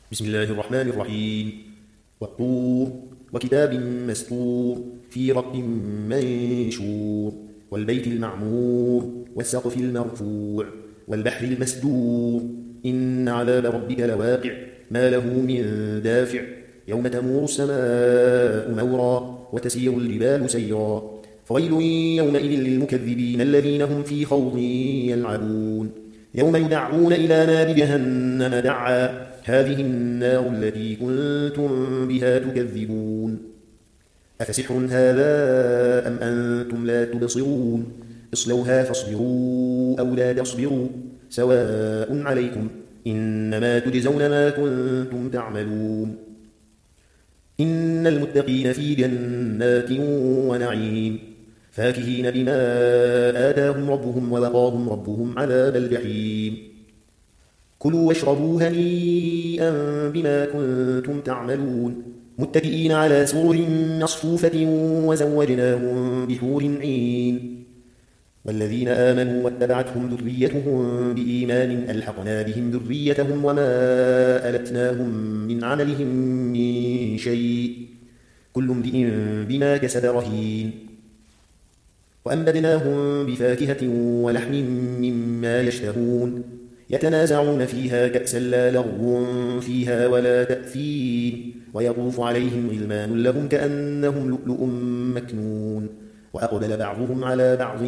بسم الله الرحمن الرحيم. والطور وكتاب مسطور في رق منشور والبيت المعمور والسقف المرفوع والبحر المسجور إن عذاب ربك لواقع ما له من دافع يوم تمور السماء مورا وتسير الجبال سيرا فويل يومئذ للمكذبين الذين هم في خوض يلعبون يوم يدعون إلى نار جهنم دعا هذه النار التي كنتم بها تكذبون أفسحر هذا أم أنتم لا تبصرون اصلوها فاصبروا أو لا تصبروا سواء عليكم إنما تجزون ما كنتم تعملون إن المتقين في جنات ونعيم فاكهين بما آتاهم ربهم ووقاهم ربهم عذاب الجحيم كلوا واشربوا هنيئا بما كنتم تعملون متكئين على سرر مصفوفة وزوجناهم بحور عين والذين آمنوا واتبعتهم ذريتهم بإيمان ألحقنا بهم ذريتهم وما ألتناهم من عملهم من شيء كل امرئ بما كسب رهين وأمددناهم بفاكهة ولحم مما يشتهون يتنازعون فيها كأسا لا لغو فيها ولا تأثيم ويطوف عليهم غلمان لهم كأنهم لؤلؤ مكنون وأقبل بعضهم على بعض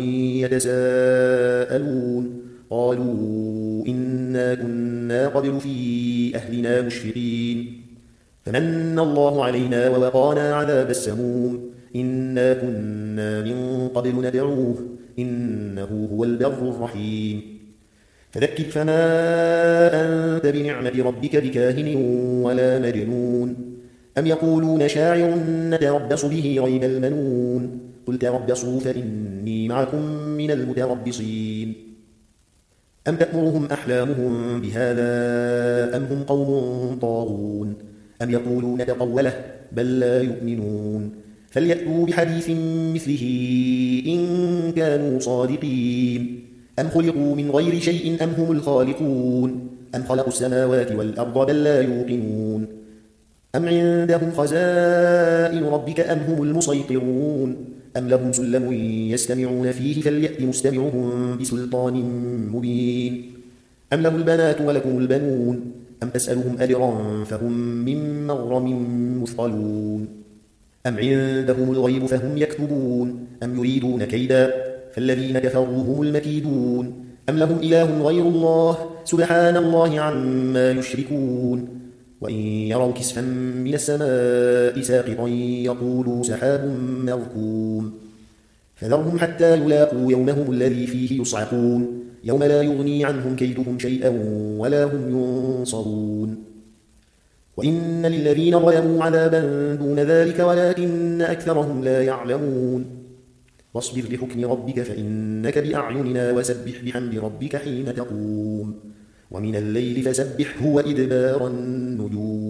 يتساءلون قالوا إنا كنا قبل في أهلنا مشفقين فمن الله علينا ووقانا عذاب السموم إنا كنا من قبل ندعوه إنه هو البر الرحيم فذكر فما أنت بنعمة ربك بكاهن ولا مجنون أم يقولون شاعر نتربص به ريب المنون قل تربصوا فإني معكم من المتربصين أم تأمرهم أحلامهم بهذا أم هم قوم طاغون أم يقولون تقوله بل لا يؤمنون فليأتوا بحديث مثله إن كانوا صادقين أم خلقوا من غير شيء أم هم الخالقون أم خلقوا السماوات والأرض بل لا يوقنون أم عندهم خزائن ربك أم هم المسيطرون أم لهم سلم يستمعون فيه فليأت مستمعهم بسلطان مبين أم له البنات ولكم البنون أم تسألهم أجرا فهم من مغرم مثقلون أم عندهم الغيب فهم يكتبون أم يريدون كيدا فالذين كفروا هم المكيدون أم لهم إله غير الله سبحان الله عما يشركون وإن يروا كسفا من السماء ساقطا يقولوا سحاب مركوم فذرهم حتى يلاقوا يومهم الذي فيه يصعقون يوم لا يغني عنهم كيدهم شيئا ولا هم ينصرون وإن للذين ظلموا عذابا دون ذلك ولكن أكثرهم لا يعلمون واصبر لحكم ربك فإنك بأعيننا وسبح بحمد ربك حين تقوم ومن الليل فسبحه وإدبار النجوم